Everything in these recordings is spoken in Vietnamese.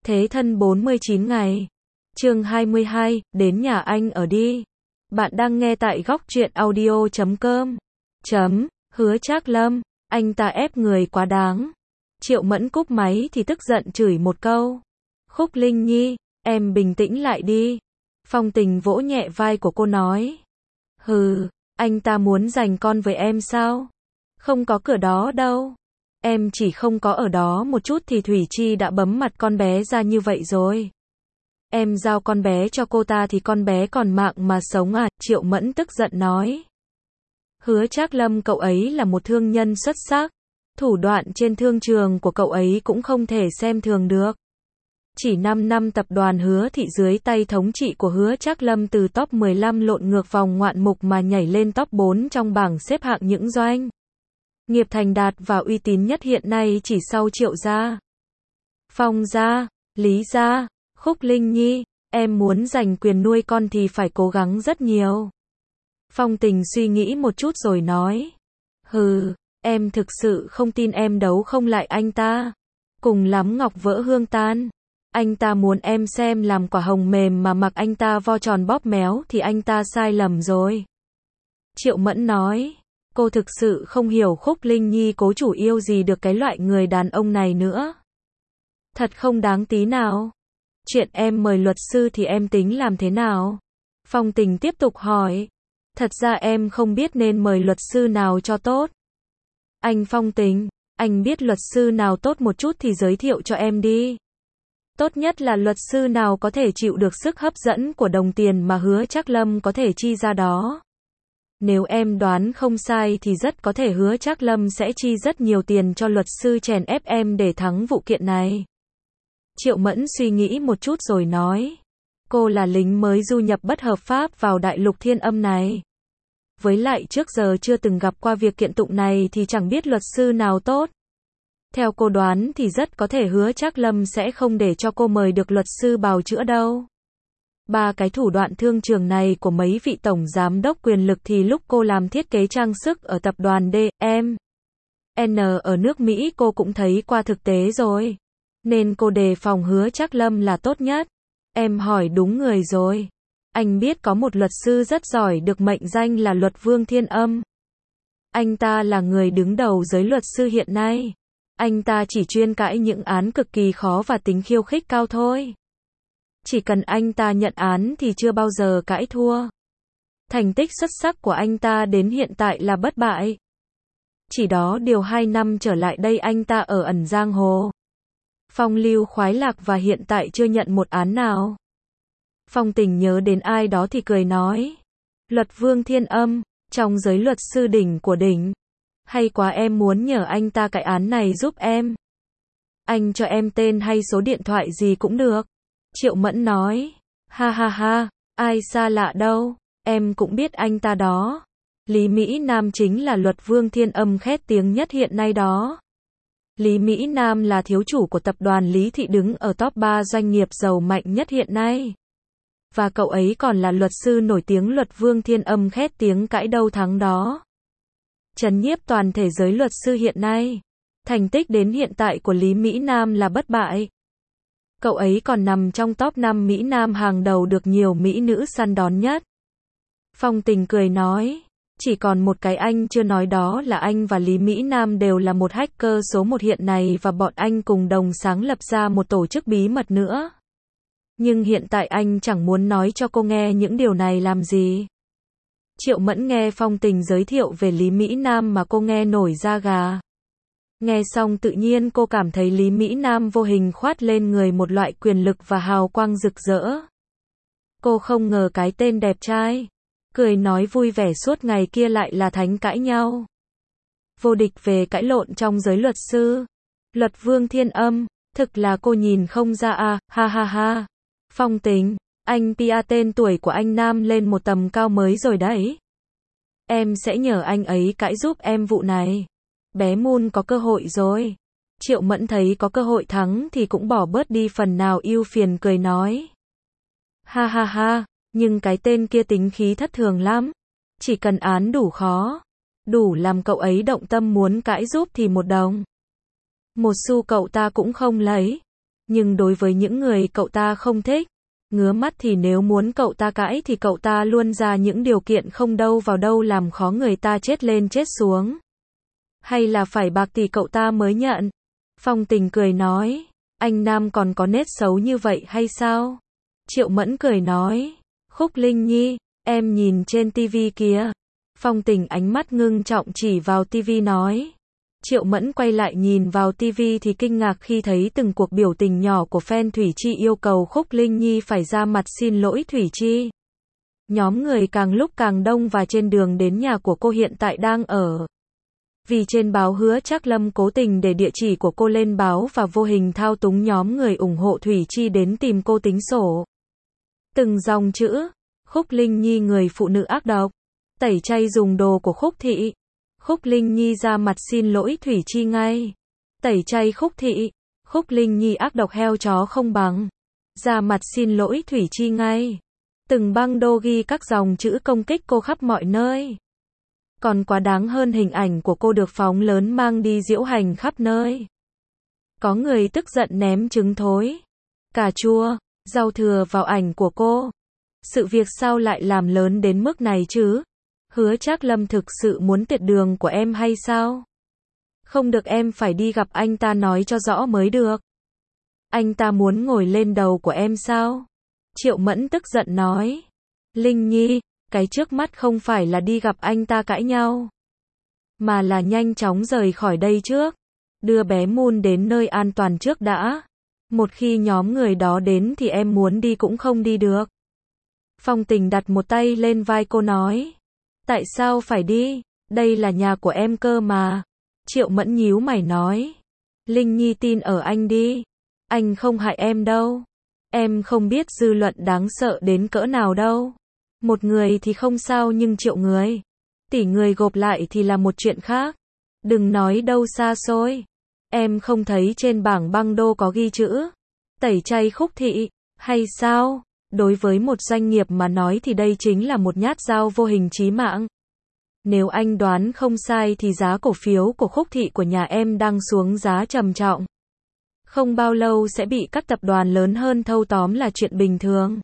Thế thân 49 ngày. Chương 22, đến nhà anh ở đi. Bạn đang nghe tại góc truyện audio.com. Hứa Trác Lâm, anh ta ép người quá đáng. Triệu Mẫn cúp máy thì tức giận chửi một câu. Khúc Linh Nhi, em bình tĩnh lại đi. Phong Tình vỗ nhẹ vai của cô nói. Hừ, anh ta muốn giành con với em sao? Không có cửa đó đâu. Em chỉ không có ở đó một chút thì Thủy Chi đã bấm mặt con bé ra như vậy rồi. Em giao con bé cho cô ta thì con bé còn mạng mà sống à? Triệu Mẫn tức giận nói. Hứa Trác Lâm cậu ấy là một thương nhân xuất sắc. Thủ đoạn trên thương trường của cậu ấy cũng không thể xem thường được. Chỉ 5 năm tập đoàn Hứa Thị dưới tay thống trị của Hứa Trác Lâm từ top 15 lộn ngược vòng ngoạn mục mà nhảy lên top 4 trong bảng xếp hạng những doanh nghiệp thành đạt và uy tín nhất hiện nay chỉ sau Triệu gia, Phong gia, Lý gia. Khúc Linh Nhi, em muốn giành quyền nuôi con thì phải cố gắng rất nhiều. Phong Tình suy nghĩ một chút rồi nói. Hừ, em thực sự không tin em đấu không lại anh ta. Cùng lắm ngọc vỡ hương tan. Anh ta muốn em xem làm quả hồng mềm mà mặc anh ta vo tròn bóp méo thì anh ta sai lầm rồi. Triệu Mẫn nói. Cô thực sự không hiểu Khúc Linh Nhi cố chủ yêu gì được cái loại người đàn ông này nữa. Thật không đáng tí nào. Chuyện em mời luật sư thì em tính làm thế nào? Phong Tình tiếp tục hỏi. Thật ra em không biết nên mời luật sư nào cho tốt. Anh Phong Tình, anh biết luật sư nào tốt một chút thì giới thiệu cho em đi. Tốt nhất là luật sư nào có thể chịu được sức hấp dẫn của đồng tiền mà Hứa Trác Lâm có thể chi ra đó. Nếu em đoán không sai thì rất có thể Hứa Trác Lâm sẽ chi rất nhiều tiền cho luật sư chèn ép em để thắng vụ kiện này. Triệu Mẫn suy nghĩ một chút rồi nói. Cô là lính mới du nhập bất hợp pháp vào đại lục Thiên Âm này. Với lại trước giờ chưa từng gặp qua việc kiện tụng này thì chẳng biết luật sư nào tốt. Theo cô đoán thì rất có thể Hứa Trác Lâm sẽ không để cho cô mời được luật sư bào chữa đâu. Ba cái thủ đoạn thương trường này của mấy vị tổng giám đốc quyền lực thì lúc cô làm thiết kế trang sức ở tập đoàn D.M.N ở nước Mỹ cô cũng thấy qua thực tế rồi. Nên cô đề phòng Hứa Trác Lâm là tốt nhất. Em hỏi đúng người rồi. Anh biết có một luật sư rất giỏi được mệnh danh là Luật Vương Thiên Âm. Anh ta là người đứng đầu giới luật sư hiện nay. Anh ta chỉ chuyên cãi những án cực kỳ khó và tính khiêu khích cao thôi. Chỉ cần anh ta nhận án thì chưa bao giờ cãi thua. Thành tích xuất sắc của anh ta đến hiện tại là bất bại. Chỉ đó điều 2 năm trở lại đây anh ta ở ẩn giang hồ. Phong lưu khoái lạc và hiện tại chưa nhận một án nào. Phong Tình nhớ đến ai đó thì cười nói. Luật Vương Thiên Âm, trong giới luật sư đỉnh của đỉnh. Hay quá, em muốn nhờ anh ta cái án này giúp em. Anh cho em tên hay số điện thoại gì cũng được. Triệu Mẫn nói. Ha ha ha, ai xa lạ đâu, em cũng biết anh ta đó. Lý Mỹ Nam chính là Luật Vương Thiên Âm khét tiếng nhất hiện nay đó. Lý Mỹ Nam là thiếu chủ của tập đoàn Lý Thị đứng ở top 3 doanh nghiệp giàu mạnh nhất hiện nay. Và cậu ấy còn là luật sư nổi tiếng. Luật Vương Thiên Âm khét tiếng cãi đâu thắng đó. Trấn nhiếp toàn thể giới luật sư hiện nay. Thành tích đến hiện tại của Lý Mỹ Nam là bất bại. Cậu ấy còn nằm trong top 5 Mỹ Nam hàng đầu được nhiều mỹ nữ săn đón nhất. Phong Tình cười nói. Chỉ còn một cái anh chưa nói, đó là anh và Lý Mỹ Nam đều là một hacker số 1 hiện nay và bọn anh cùng đồng sáng lập ra một tổ chức bí mật nữa. Nhưng hiện tại anh chẳng muốn nói cho cô nghe những điều này làm gì. Triệu Mẫn nghe Phong Tình giới thiệu về Lý Mỹ Nam mà cô nghe nổi da gà. Nghe xong tự nhiên cô cảm thấy Lý Mỹ Nam vô hình khoát lên người một loại quyền lực và hào quang rực rỡ. Cô không ngờ cái tên đẹp trai, cười nói vui vẻ suốt ngày kia lại là thánh cãi nhau. Vô địch về cãi lộn trong giới luật sư. Luật Vương Thiên Âm, thực là cô nhìn không ra à, ha ha ha. Phong Tình, anh pia tên tuổi của anh Nam lên một tầm cao mới rồi đấy. Em sẽ nhờ anh ấy cãi giúp em vụ này. Bé Moon có cơ hội rồi. Triệu Mẫn thấy có cơ hội thắng thì cũng bỏ bớt đi phần nào ưu phiền, cười nói. Ha ha ha, nhưng cái tên kia tính khí thất thường lắm. Chỉ cần án đủ khó, đủ làm cậu ấy động tâm muốn cãi giúp thì 1 đồng. 1 xu cậu ta cũng không lấy. Nhưng đối với những người cậu ta không thích, ngứa mắt thì nếu muốn cậu ta cãi thì cậu ta luôn ra những điều kiện không đâu vào đâu làm khó người ta chết lên chết xuống. Hay là phải bạc thì cậu ta mới nhận. Phong Tình cười nói, anh Nam còn có nết xấu như vậy hay sao? Triệu Mẫn cười nói, Khúc Linh Nhi, em nhìn trên tivi kìa. Phong Tình ánh mắt ngưng trọng chỉ vào tivi nói. Triệu Mẫn quay lại nhìn vào tivi thì kinh ngạc khi thấy từng cuộc biểu tình nhỏ của fan Thủy Chi yêu cầu Khúc Linh Nhi phải ra mặt xin lỗi Thủy Chi. Nhóm người càng lúc càng đông và trên đường đến nhà của cô hiện tại đang ở. Vì trên báo Hứa Trác Lâm cố tình để địa chỉ của cô lên báo và vô hình thao túng nhóm người ủng hộ Thủy Chi đến tìm cô tính sổ. Từng dòng chữ, Khúc Linh Nhi người phụ nữ ác độc, tẩy chay dùng đồ của Khúc Thị. Khúc Linh Nhi ra mặt xin lỗi Thủy Chi ngay. Tẩy chay Khúc Thị. Khúc Linh Nhi ác độc heo chó không bằng. Ra mặt xin lỗi Thủy Chi ngay. Từng băng đô ghi các dòng chữ công kích cô khắp mọi nơi. Còn quá đáng hơn hình ảnh của cô được phóng lớn mang đi diễu hành khắp nơi. Có người tức giận ném trứng thối, cà chua, rau thừa vào ảnh của cô. Sự việc sao lại làm lớn đến mức này chứ? Hứa Trác Lâm thực sự muốn tuyệt đường của em hay sao? Không được, em phải đi gặp anh ta nói cho rõ mới được. Anh ta muốn ngồi lên đầu của em sao? Triệu Mẫn tức giận nói. Linh Nhi, cái trước mắt không phải là đi gặp anh ta cãi nhau, mà là nhanh chóng rời khỏi đây trước. Đưa bé Moon đến nơi an toàn trước đã. Một khi nhóm người đó đến thì em muốn đi cũng không đi được. Phong Tình đặt một tay lên vai cô nói. Tại sao phải đi? Đây là nhà của em cơ mà. Triệu Mẫn nhíu mày nói. Linh Nhi tin ở anh đi. Anh không hại em đâu. Em không biết dư luận đáng sợ đến cỡ nào đâu. Một người thì không sao nhưng triệu người, tỷ người gộp lại thì là một chuyện khác. Đừng nói đâu xa xôi. Em không thấy trên bảng băng đô có ghi chữ tẩy chay Khúc Thị, hay sao? Đối với một doanh nghiệp mà nói thì đây chính là một nhát dao vô hình chí mạng. Nếu anh đoán không sai thì giá cổ phiếu của Khúc Thị của nhà em đang xuống giá trầm trọng. Không bao lâu sẽ bị các tập đoàn lớn hơn thâu tóm là chuyện bình thường.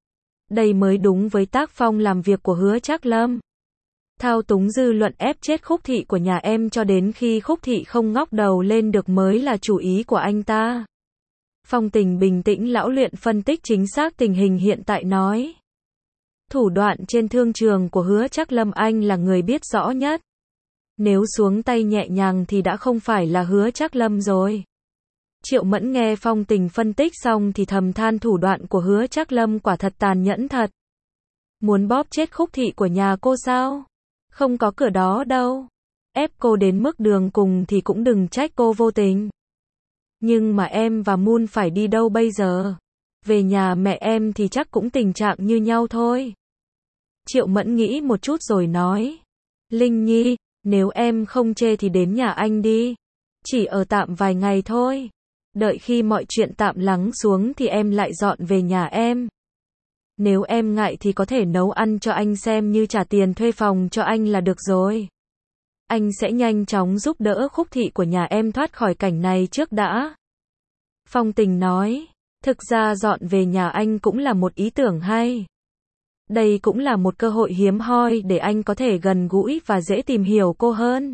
Đây mới đúng với tác phong làm việc của Hứa Trác Lâm. Thao túng dư luận ép chết Khúc Thị của nhà em cho đến khi Khúc Thị không ngóc đầu lên được mới là chủ ý của anh ta. Phong Tình bình tĩnh lão luyện phân tích chính xác tình hình hiện tại nói. Thủ đoạn trên thương trường của Hứa Trác Lâm anh là người biết rõ nhất. Nếu xuống tay nhẹ nhàng thì đã không phải là Hứa Trác Lâm rồi. Triệu Mẫn nghe Phong Tình phân tích xong thì thầm than thủ đoạn của Hứa Trác Lâm quả thật tàn nhẫn thật. Muốn bóp chết Khúc Thị của nhà cô sao? Không có cửa đó đâu. Ép cô đến mức đường cùng thì cũng đừng trách cô vô tình. Nhưng mà em và Moon phải đi đâu bây giờ? Về nhà mẹ em thì chắc cũng tình trạng như nhau thôi. Triệu Mẫn nghĩ một chút rồi nói. Linh Nhi, nếu em không chê thì đến nhà anh đi. Chỉ ở tạm vài ngày thôi. Đợi khi mọi chuyện tạm lắng xuống thì em lại dọn về nhà em. Nếu em ngại thì có thể nấu ăn cho anh xem như trả tiền thuê phòng cho anh là được rồi. Anh sẽ nhanh chóng giúp đỡ Khúc Thị của nhà em thoát khỏi cảnh này trước đã. Phong Tình nói, thực ra dọn về nhà anh cũng là một ý tưởng hay. Đây cũng là một cơ hội hiếm hoi để anh có thể gần gũi và dễ tìm hiểu cô hơn.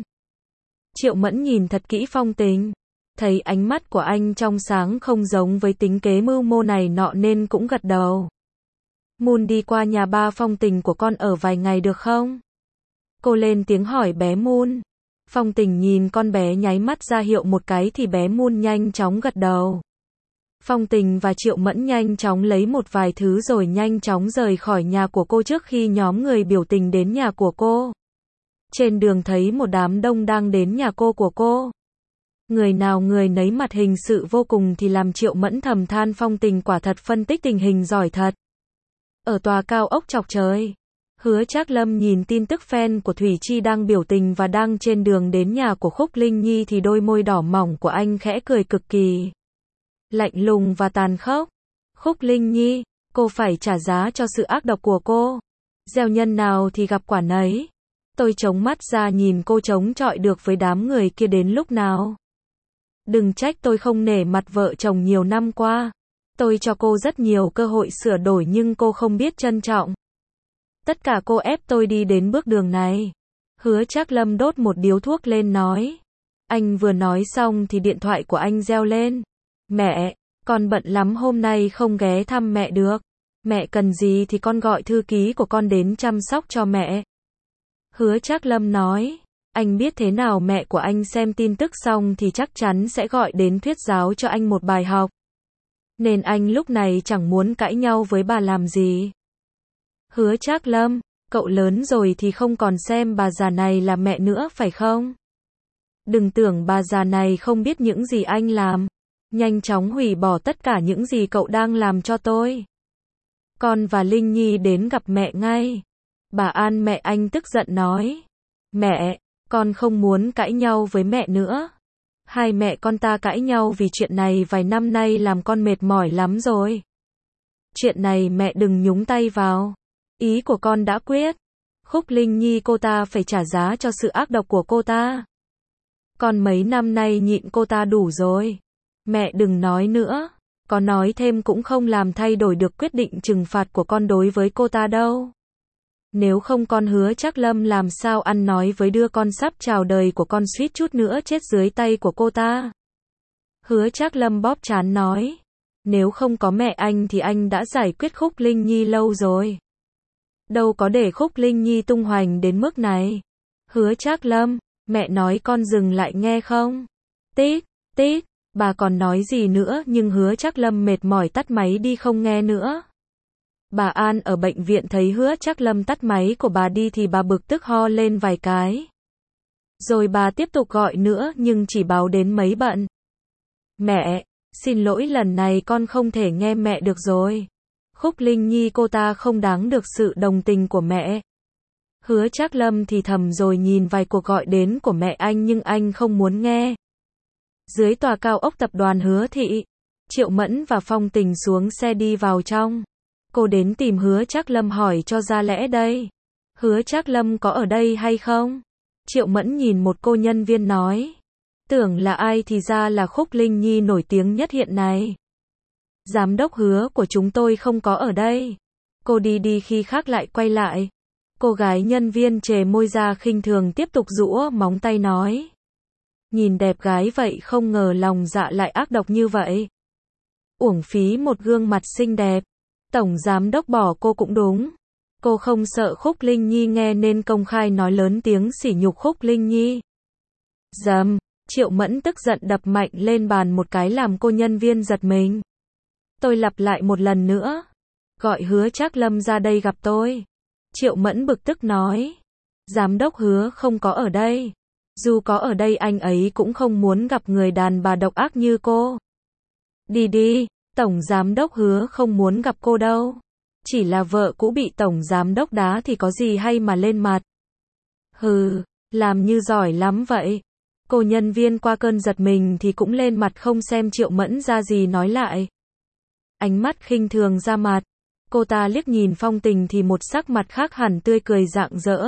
Triệu Mẫn nhìn thật kỹ Phong Tình. Thấy ánh mắt của anh trong sáng không giống với tính kế mưu mô này nọ nên cũng gật đầu. Moon đi qua nhà ba Phong Tình của con ở vài ngày được không? Cô lên tiếng hỏi bé Moon. Phong Tình nhìn con bé nháy mắt ra hiệu một cái thì bé Moon nhanh chóng gật đầu. Phong Tình và Triệu Mẫn nhanh chóng lấy một vài thứ rồi nhanh chóng rời khỏi nhà của cô trước khi nhóm người biểu tình đến nhà của cô. Trên đường thấy một đám đông đang đến nhà cô của cô. Người nào người nấy mặt hình sự vô cùng thì làm Triệu Mẫn thầm than Phong Tình quả thật phân tích tình hình giỏi thật. Ở tòa cao ốc chọc trời, Hứa Trác Lâm nhìn tin tức fan của Thủy Chi đang biểu tình và đang trên đường đến nhà của Khúc Linh Nhi thì đôi môi đỏ mỏng của anh khẽ cười cực kỳ lạnh lùng và tàn khốc. Khúc Linh Nhi, cô phải trả giá cho sự ác độc của cô. Gieo nhân nào thì gặp quả nấy. Tôi chống mắt ra nhìn cô chống chọi được với đám người kia đến lúc nào. Đừng trách tôi không nể mặt vợ chồng nhiều năm qua. Tôi cho cô rất nhiều cơ hội sửa đổi nhưng cô không biết trân trọng. Tất cả cô ép tôi đi đến bước đường này. Hứa Trác Lâm đốt một điếu thuốc lên nói. Anh vừa nói xong thì điện thoại của anh reo lên. Mẹ, con bận lắm hôm nay không ghé thăm mẹ được. Mẹ cần gì thì con gọi thư ký của con đến chăm sóc cho mẹ. Hứa Trác Lâm nói. Anh biết thế nào mẹ của anh xem tin tức xong thì chắc chắn sẽ gọi đến thuyết giáo cho anh một bài học. Nên anh lúc này chẳng muốn cãi nhau với bà làm gì. Hứa Trác Lâm, cậu lớn rồi thì không còn xem bà già này là mẹ nữa phải không? Đừng tưởng bà già này không biết những gì anh làm. Nhanh chóng hủy bỏ tất cả những gì cậu đang làm cho tôi. Con và Linh Nhi đến gặp mẹ ngay. Bà An mẹ anh tức giận nói. Mẹ, con không muốn cãi nhau với mẹ nữa. Hai mẹ con ta cãi nhau vì chuyện này vài năm nay làm con mệt mỏi lắm rồi. Chuyện này mẹ đừng nhúng tay vào. Ý của con đã quyết. Khúc Linh Nhi cô ta phải trả giá cho sự ác độc của cô ta. Con mấy năm nay nhịn cô ta đủ rồi. Mẹ đừng nói nữa. Có nói thêm cũng không làm thay đổi được quyết định trừng phạt của con đối với cô ta đâu. Nếu không con Hứa Trác Lâm làm sao ăn nói với đứa con sắp chào đời của con suýt chút nữa chết dưới tay của cô ta. Hứa Trác Lâm bóp trán nói. Nếu không có mẹ anh thì anh đã giải quyết Khúc Linh Nhi lâu rồi. Đâu có để Khúc Linh Nhi tung hoành đến mức này. Hứa Trác Lâm, mẹ nói con dừng lại nghe không? Tít, tít, bà còn nói gì nữa nhưng Hứa Trác Lâm mệt mỏi tắt máy đi không nghe nữa. Bà An ở bệnh viện thấy Hứa Trác Lâm tắt máy của bà đi thì bà bực tức ho lên vài cái. Rồi bà tiếp tục gọi nữa nhưng chỉ báo đến mấy bận. Mẹ, xin lỗi lần này con không thể nghe mẹ được rồi. Khúc Linh Nhi cô ta không đáng được sự đồng tình của mẹ. Hứa Trác Lâm thì thầm rồi nhìn vài cuộc gọi đến của mẹ anh nhưng anh không muốn nghe. Dưới tòa cao ốc tập đoàn Hứa Thị, Triệu Mẫn và Phong Tình xuống xe đi vào trong. Cô đến tìm Hứa Trác Lâm hỏi cho ra lẽ đây. Hứa Trác Lâm có ở đây hay không? Triệu Mẫn nhìn một cô nhân viên nói. Tưởng là ai thì ra là Khúc Linh Nhi nổi tiếng nhất hiện nay. Giám đốc Hứa của chúng tôi không có ở đây. Cô đi khi khác lại quay lại. Cô gái nhân viên chề môi ra khinh thường tiếp tục giũa móng tay nói. Nhìn đẹp gái vậy không ngờ lòng dạ lại ác độc như vậy. Uổng phí một gương mặt xinh đẹp. Tổng giám đốc bỏ cô cũng đúng. Cô không sợ Khúc Linh Nhi nghe nên công khai nói lớn tiếng sỉ nhục Khúc Linh Nhi. Dầm, Triệu Mẫn tức giận đập mạnh lên bàn một cái làm cô nhân viên giật mình. Tôi lặp lại một lần nữa. Gọi Hứa Trác Lâm ra đây gặp tôi. Triệu Mẫn bực tức nói. Giám đốc Hứa không có ở đây. Dù có ở đây anh ấy cũng không muốn gặp người đàn bà độc ác như cô. Đi, Tổng giám đốc Hứa không muốn gặp cô đâu. Chỉ là vợ cũ bị tổng giám đốc đá thì có gì hay mà lên mặt. Hừ, làm như giỏi lắm vậy. Cô nhân viên qua cơn giật mình thì cũng lên mặt không xem Triệu Mẫn ra gì nói lại. Ánh mắt khinh thường ra mặt. Cô ta liếc nhìn Phong Tình thì một sắc mặt khác hẳn tươi cười rạng rỡ.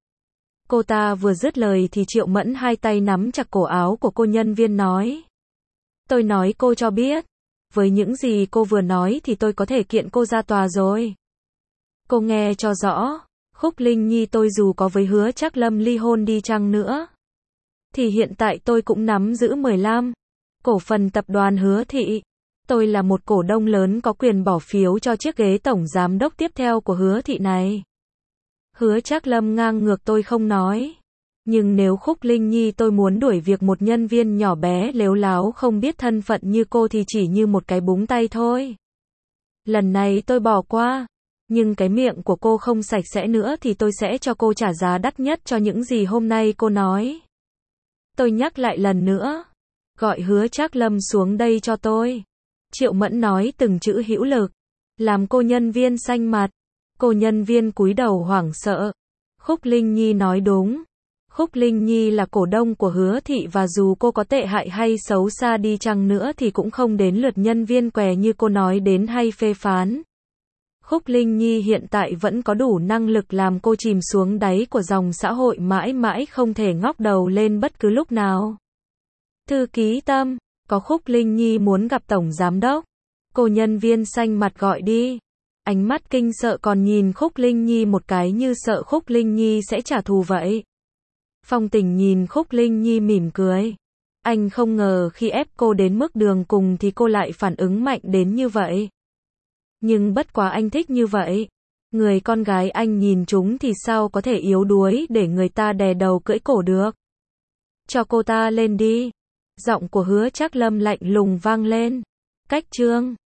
Cô ta vừa dứt lời thì Triệu Mẫn hai tay nắm chặt cổ áo của cô nhân viên nói. Tôi nói cô cho biết. Với những gì cô vừa nói thì tôi có thể kiện cô ra tòa rồi. Cô nghe cho rõ. Khúc Linh Nhi tôi dù có với Hứa Trác Lâm ly hôn đi chăng nữa. Thì hiện tại tôi cũng nắm giữ 15. Cổ phần tập đoàn Hứa Thị. Tôi là một cổ đông lớn có quyền bỏ phiếu cho chiếc ghế tổng giám đốc tiếp theo của Hứa Thị này. Hứa Trác Lâm ngang ngược tôi không nói. Nhưng nếu Khúc Linh Nhi tôi muốn đuổi việc một nhân viên nhỏ bé lếu láo không biết thân phận như cô thì chỉ như một cái búng tay thôi. Lần này tôi bỏ qua. Nhưng cái miệng của cô không sạch sẽ nữa thì tôi sẽ cho cô trả giá đắt nhất cho những gì hôm nay cô nói. Tôi nhắc lại lần nữa. Gọi Hứa Trác Lâm xuống đây cho tôi. Triệu Mẫn nói từng chữ hữu lực. Làm cô nhân viên xanh mặt. Cô nhân viên cúi đầu hoảng sợ. Khúc Linh Nhi nói đúng. Khúc Linh Nhi là cổ đông của Hứa Thị và dù cô có tệ hại hay xấu xa đi chăng nữa thì cũng không đến lượt nhân viên què như cô nói đến hay phê phán. Khúc Linh Nhi hiện tại vẫn có đủ năng lực làm cô chìm xuống đáy của dòng xã hội mãi mãi không thể ngóc đầu lên bất cứ lúc nào. Thư ký Tâm Có Khúc Linh Nhi muốn gặp tổng giám đốc. Cô nhân viên xanh mặt gọi đi. Ánh mắt kinh sợ còn nhìn Khúc Linh Nhi một cái như sợ Khúc Linh Nhi sẽ trả thù vậy. Phong Tình nhìn Khúc Linh Nhi mỉm cười. Anh không ngờ khi ép cô đến mức đường cùng thì cô lại phản ứng mạnh đến như vậy. Nhưng bất quá anh thích như vậy. Người con gái anh nhìn chúng thì sao có thể yếu đuối để người ta đè đầu cưỡi cổ được. Cho cô ta lên đi. Giọng của Hứa Trác Lâm lạnh lùng vang lên. Cách chương